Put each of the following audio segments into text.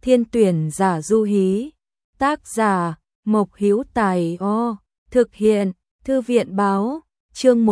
Thiên tuyển giả du hí. Tác giả Mộc Hữu Tài. Thực hiện Thư viện báo. Chương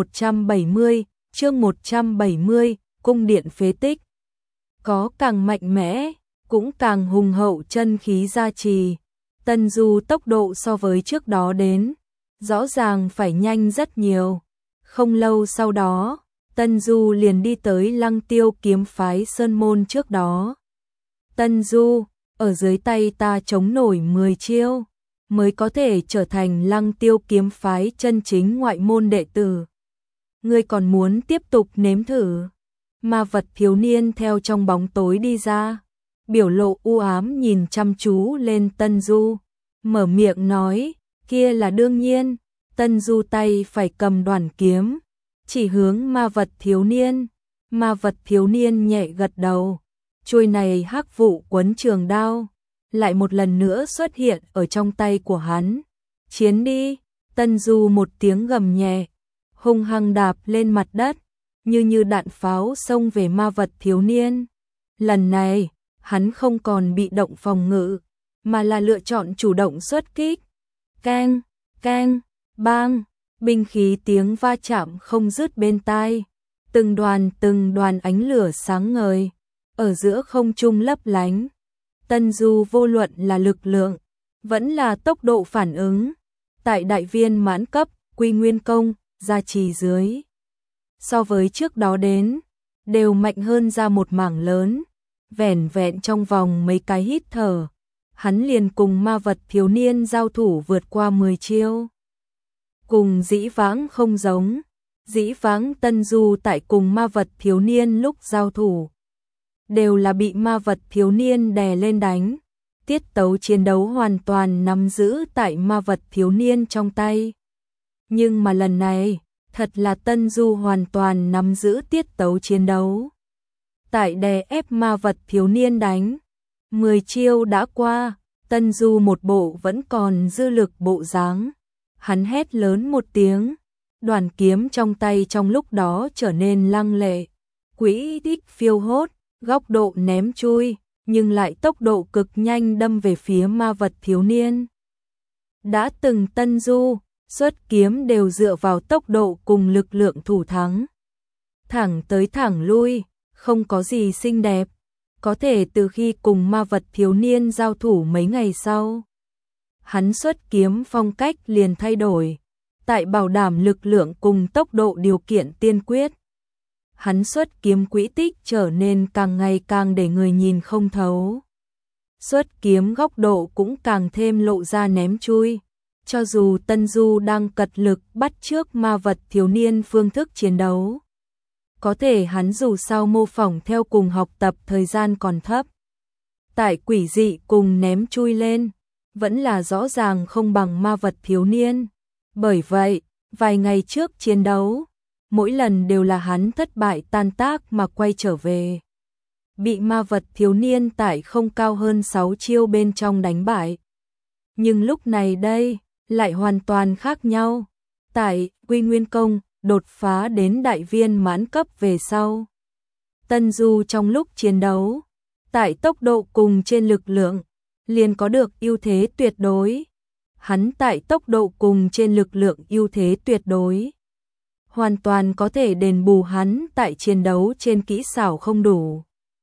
170, cung điện phế tích. Có càng mạnh mẽ, cũng càng hùng hậu chân khí gia trì. Tân Du tốc độ so với trước đó đến, rõ ràng phải nhanh rất nhiều. Không lâu sau đó, Tân Du liền đi tới Lăng Tiêu kiếm phái sơn môn trước đó. Tân Du, ở dưới tay ta chống nổi 10 chiêu, mới có thể trở thành Lăng Tiêu kiếm phái chân chính ngoại môn đệ tử. Ngươi còn muốn tiếp tục nếm thử? Ma vật thiếu niên theo trong bóng tối đi ra, biểu lộ u ám nhìn chăm chú lên Tân Du, mở miệng nói, kia là đương nhiên. Tân Du tay phải cầm đoản kiếm, chỉ hướng ma vật thiếu niên. Ma vật thiếu niên nhẹ gật đầu, chuôi này hắc vụ quấn trường đao lại một lần nữa xuất hiện ở trong tay của hắn. Chiến đi! Tân Du một tiếng gầm nhẹ, hung hăng đạp lên mặt đất, như đạn pháo xông về ma vật thiếu niên. Lần này, hắn không còn bị động phòng ngự, mà là lựa chọn chủ động xuất kích. Keng, keng, bang, binh khí tiếng va chạm không dứt bên tai. Từng đoàn ánh lửa sáng ngời, ở giữa không trung lấp lánh. Tân Du vô luận là lực lượng, vẫn là tốc độ phản ứng, tại đại viên mãn cấp, Quy Nguyên công, gia trì dưới. So với trước đó đến, đều mạnh hơn ra một mảng lớn. Vẻn vẹn trong vòng mấy cái hít thở, hắn liền cùng ma vật thiếu niên giao thủ vượt qua 10 chiêu. Cùng dĩ vãng không giống, dĩ vãng Tân Du tại cùng ma vật thiếu niên lúc giao thủ, đều là bị ma vật thiếu niên đè lên đánh. Tiết tấu chiến đấu hoàn toàn nắm giữ tại ma vật thiếu niên trong tay. Nhưng mà lần này, thật là Tân Du hoàn toàn nắm giữ tiết tấu chiến đấu. Tại đè ép ma vật thiếu niên đánh, 10 chiêu đã qua, Tân Du một bộ vẫn còn dư lực bộ dáng. Hắn hét lớn một tiếng, đoàn kiếm trong tay trong lúc đó trở nên lăng lệ, quỹ tích phiêu hốt, góc độ ném chui, nhưng lại tốc độ cực nhanh đâm về phía ma vật thiếu niên. Đã từng Tân Du, xuất kiếm đều dựa vào tốc độ cùng lực lượng thủ thắng. Thẳng tới thẳng lui, không có gì xinh đẹp. Có thể từ khi cùng ma vật thiếu niên giao thủ mấy ngày sau, hắn xuất kiếm phong cách liền thay đổi. Tại bảo đảm lực lượng cùng tốc độ điều kiện tiên quyết, hắn xuất kiếm quỹ tích trở nên càng ngày càng để người nhìn không thấu. Xuất kiếm góc độ cũng càng thêm lộ ra ném chui. Cho dù Tân Du đang cật lực bắt chước ma vật thiếu niên phương thức chiến đấu, có thể hắn dù sao mô phỏng theo cùng học tập thời gian còn thấp. Tại quỷ dị cùng ném chui lên, vẫn là rõ ràng không bằng ma vật thiếu niên. Bởi vậy, vài ngày trước chiến đấu, mỗi lần đều là hắn thất bại tan tác mà quay trở về. Bị ma vật thiếu niên tại không cao hơn 6 chiêu bên trong đánh bại. Nhưng lúc này đây, lại hoàn toàn khác nhau. Tại Quy Nguyên công, đột phá đến đại viên mãn cấp về sau, Tân Du trong lúc chiến đấu, tại tốc độ cùng trên lực lượng, liền có được ưu thế tuyệt đối. Hắn tại tốc độ cùng trên lực lượng ưu thế tuyệt đối, hoàn toàn có thể đền bù hắn tại chiến đấu trên kỹ xảo không đủ.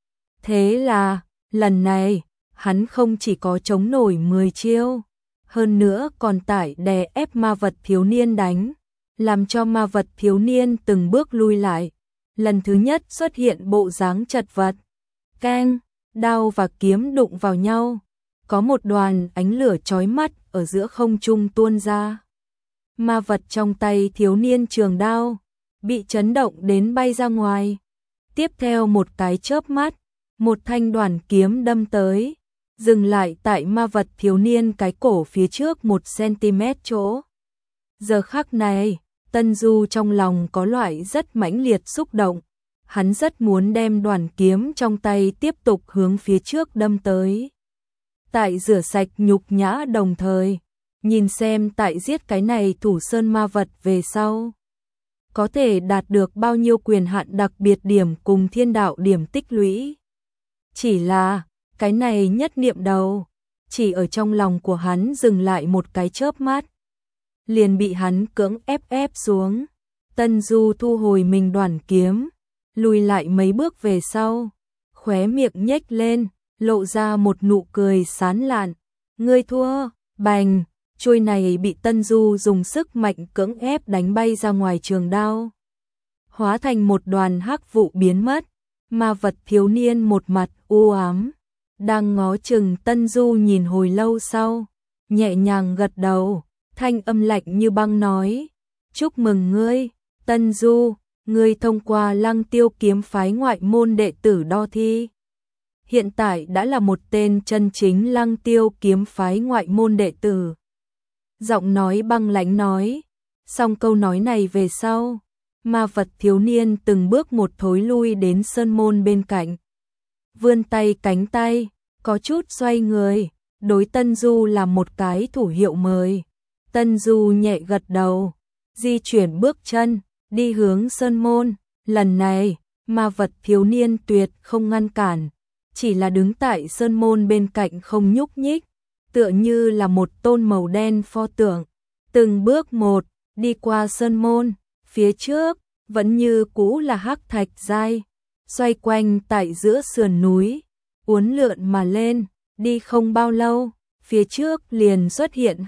Thế là, lần này, hắn không chỉ có chống nổi 10 chiêu, hơn nữa còn tại đè ép ma vật thiếu niên đánh, làm cho ma vật thiếu niên từng bước lui lại. Lần thứ nhất xuất hiện bộ dáng chật vật. Keng, đao và kiếm đụng vào nhau, có một đoàn ánh lửa chói mắt ở giữa không trung tuôn ra. Ma vật trong tay thiếu niên trường đao bị chấn động đến bay ra ngoài. Tiếp theo một cái chớp mắt, một thanh đoàn kiếm đâm tới, dừng lại tại ma vật thiếu niên cái cổ phía trước 1 cm chỗ. Giờ khắc này, Tân Du trong lòng có loại rất mãnh liệt xúc động. Hắn rất muốn đem đoàn kiếm trong tay tiếp tục hướng phía trước đâm tới. Tại rửa sạch nhục nhã đồng thời, nhìn xem tại giết cái này thủ sơn ma vật về sau, có thể đạt được bao nhiêu quyền hạn đặc biệt điểm cùng thiên đạo điểm tích lũy. Chỉ là, Cái này nhất niệm đầu, chỉ ở trong lòng của hắn dừng lại một cái chớp mắt, liền bị hắn cưỡng ép xuống. Tân Du thu hồi mình đoản kiếm, lùi lại mấy bước về sau, khóe miệng nhếch lên, lộ ra một nụ cười sán lạn. Ngươi thua, bành, chuôi này bị Tân Du dùng sức mạnh cưỡng ép đánh bay ra ngoài trường đao, hóa thành một đoàn hắc vụ biến mất. Ma vật thiếu niên một mặt u ám, đang ngó chừng Tân Du nhìn hồi lâu sau, nhẹ nhàng gật đầu, thanh âm lạnh như băng nói: chúc mừng ngươi, Tân Du, ngươi thông qua Lăng Tiêu kiếm phái ngoại môn đệ tử đo thi. Hiện tại đã là một tên chân chính Lăng Tiêu kiếm phái ngoại môn đệ tử. Giọng nói băng lãnh nói, xong câu nói này về sau, ma vật thiếu niên từng bước một thối lui đến sơn môn bên cạnh. Vươn tay cánh tay, có chút xoay người, đối Tân Du làm một cái thủ hiệu mời. Tân Du nhẹ gật đầu, di chuyển bước chân, đi hướng sơn môn. Lần này, ma vật thiếu niên tuyệt không ngăn cản, chỉ là đứng tại sơn môn bên cạnh không nhúc nhích, tựa như là một tôn màu đen pho tượng. Từng bước một, đi qua sơn môn, phía trước, vẫn như cũ là hắc thạch giai, xoay quanh tại giữa sườn núi, uốn lượn mà lên, đi không bao lâu, phía trước liền xuất hiện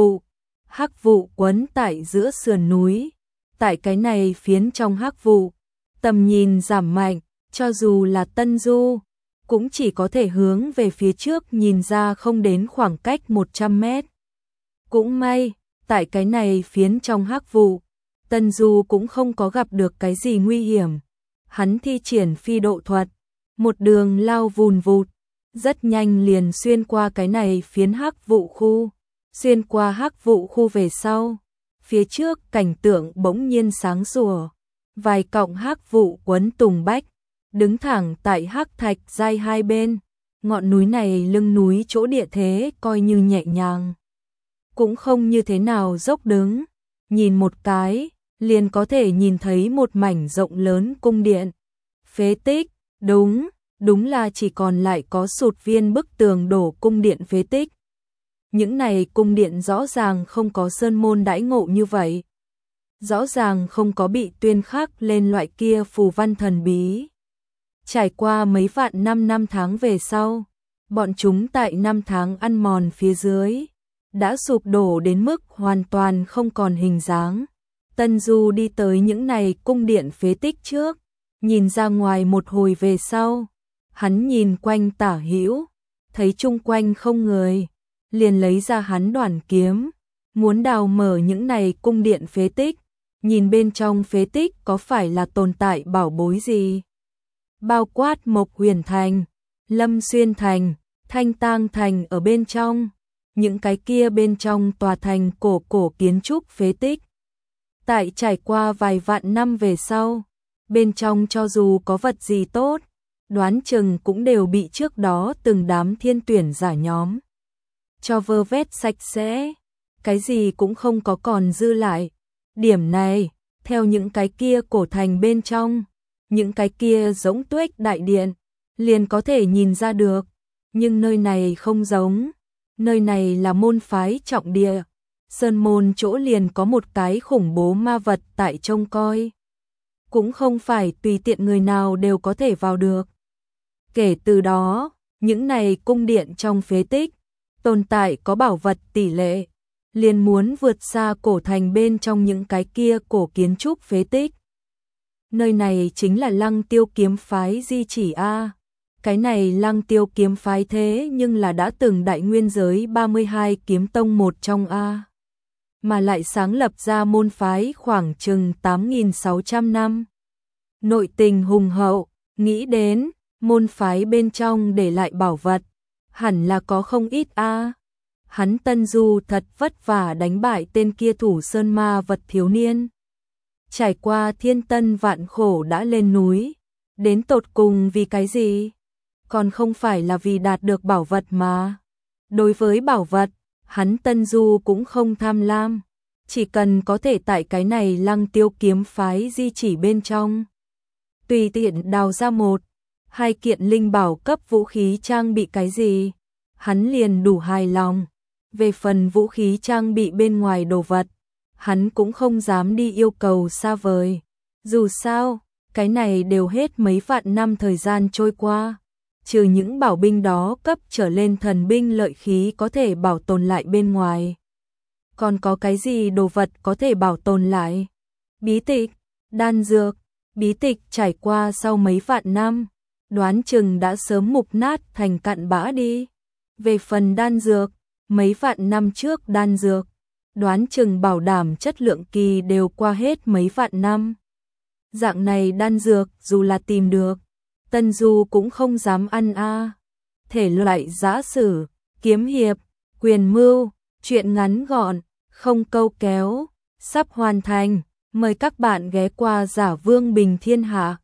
hắc vụ quấn tại giữa sườn núi. Tại cái này phiến trong hắc vụ, tầm nhìn giảm mạnh, cho dù là Tân Du, cũng chỉ có thể hướng về phía trước nhìn ra không đến khoảng cách 100 mét. Cũng may, tại cái này phiến trong hắc vụ, Tân Du cũng không có gặp được cái gì nguy hiểm. Hắn thi triển phi độ thuật, một đường lao vùn vụt, rất nhanh liền xuyên qua cái này phiến hắc vụ khu. Xuyên qua hắc vụ khu về sau, phía trước cảnh tượng bỗng nhiên sáng sủa, vài cọng hắc vụ quấn tùng bách, đứng thẳng tại hắc thạch giai hai bên. Ngọn núi này lưng núi chỗ địa thế coi như nhẹ nhàng, cũng không như thế nào dốc đứng, nhìn một cái liền có thể nhìn thấy một mảnh rộng lớn cung điện. Phế tích, đúng là chỉ còn lại có sụt viên bức tường đổ cung điện phế tích. Những này cung điện rõ ràng không có sơn môn đãi ngộ như vậy, rõ ràng không có bị tuyên khắc lên loại kia phù văn thần bí. Trải qua mấy vạn năm tháng về sau, bọn chúng tại năm tháng ăn mòn phía dưới, đã sụp đổ đến mức hoàn toàn không còn hình dáng. Tân Du đi tới những này cung điện phế tích trước, nhìn ra ngoài một hồi về sau, hắn nhìn quanh tả hữu, thấy chung quanh không người, liền lấy ra hắn đoản kiếm, muốn đào mở những này cung điện phế tích, nhìn bên trong phế tích có phải là tồn tại bảo bối gì. Bao quát Mộc Huyền Thành, Lâm Xuyên Thành, Thanh Tang Thành ở bên trong, những cái kia bên trong tòa thành cổ kiến trúc phế tích. Tại trải qua vài vạn năm về sau, bên trong cho dù có vật gì tốt, đoán chừng cũng đều bị trước đó từng đám thiên tuyển giả nhóm cho vơ vét sạch sẽ, cái gì cũng không có còn dư lại. Điểm này, theo những cái kia cổ thành bên trong, những cái kia giống tuếch đại điện, liền có thể nhìn ra được. Nhưng nơi này không giống, nơi này là môn phái trọng địa, sơn môn chỗ liền có một cái khủng bố ma vật tại trông coi, cũng không phải tùy tiện người nào đều có thể vào được. Kể từ đó, những này cung điện trong phế tích, tồn tại có bảo vật tỷ lệ, liền muốn vượt xa cổ thành bên trong những cái kia cổ kiến trúc phế tích. Nơi này chính là Lăng Tiêu kiếm phái di chỉ a. Cái này Lăng Tiêu kiếm phái thế nhưng là đã từng đại nguyên giới 32 kiếm tông một trong a, mà lại sáng lập ra môn phái khoảng chừng 8.600 năm. Nội tình hùng hậu, nghĩ đến môn phái bên trong để lại bảo vật, hẳn là có không ít a. Hắn Tân Du thật vất vả đánh bại tên kia thủ sơn ma vật thiếu niên. Trải qua thiên tân vạn khổ đã lên núi, đến tột cùng vì cái gì? Còn không phải là vì đạt được bảo vật mà. Đối với bảo vật, hắn Tân Du cũng không tham lam, chỉ cần có thể tại cái này Lăng Tiêu kiếm phái di chỉ bên trong tùy tiện đào ra một 2 kiện linh bảo cấp vũ khí trang bị cái gì, hắn liền đủ hài lòng. Về phần vũ khí trang bị bên ngoài đồ vật, hắn cũng không dám đi yêu cầu xa vời. Dù sao, cái này đều hết mấy vạn năm thời gian trôi qua. Trừ những bảo binh đó cấp trở lên thần binh lợi khí có thể bảo tồn lại bên ngoài. Còn có cái gì đồ vật có thể bảo tồn lại? Bí tịch, đan dược, bí tịch trải qua sau mấy vạn năm, đoán chừng đã sớm mục nát thành cặn bã đi. Về phần đan dược, mấy vạn năm trước đan dược, đoán chừng bảo đảm chất lượng kỳ đều qua hết mấy vạn năm. Dạng này đan dược dù là tìm được, Tân Du cũng không dám ăn a. Thể loại giã sử, kiếm hiệp, quyền mưu, truyện ngắn gọn, không câu kéo, sắp hoàn thành. Mời các bạn ghé qua Giả Vương Bình Thiên Hạ.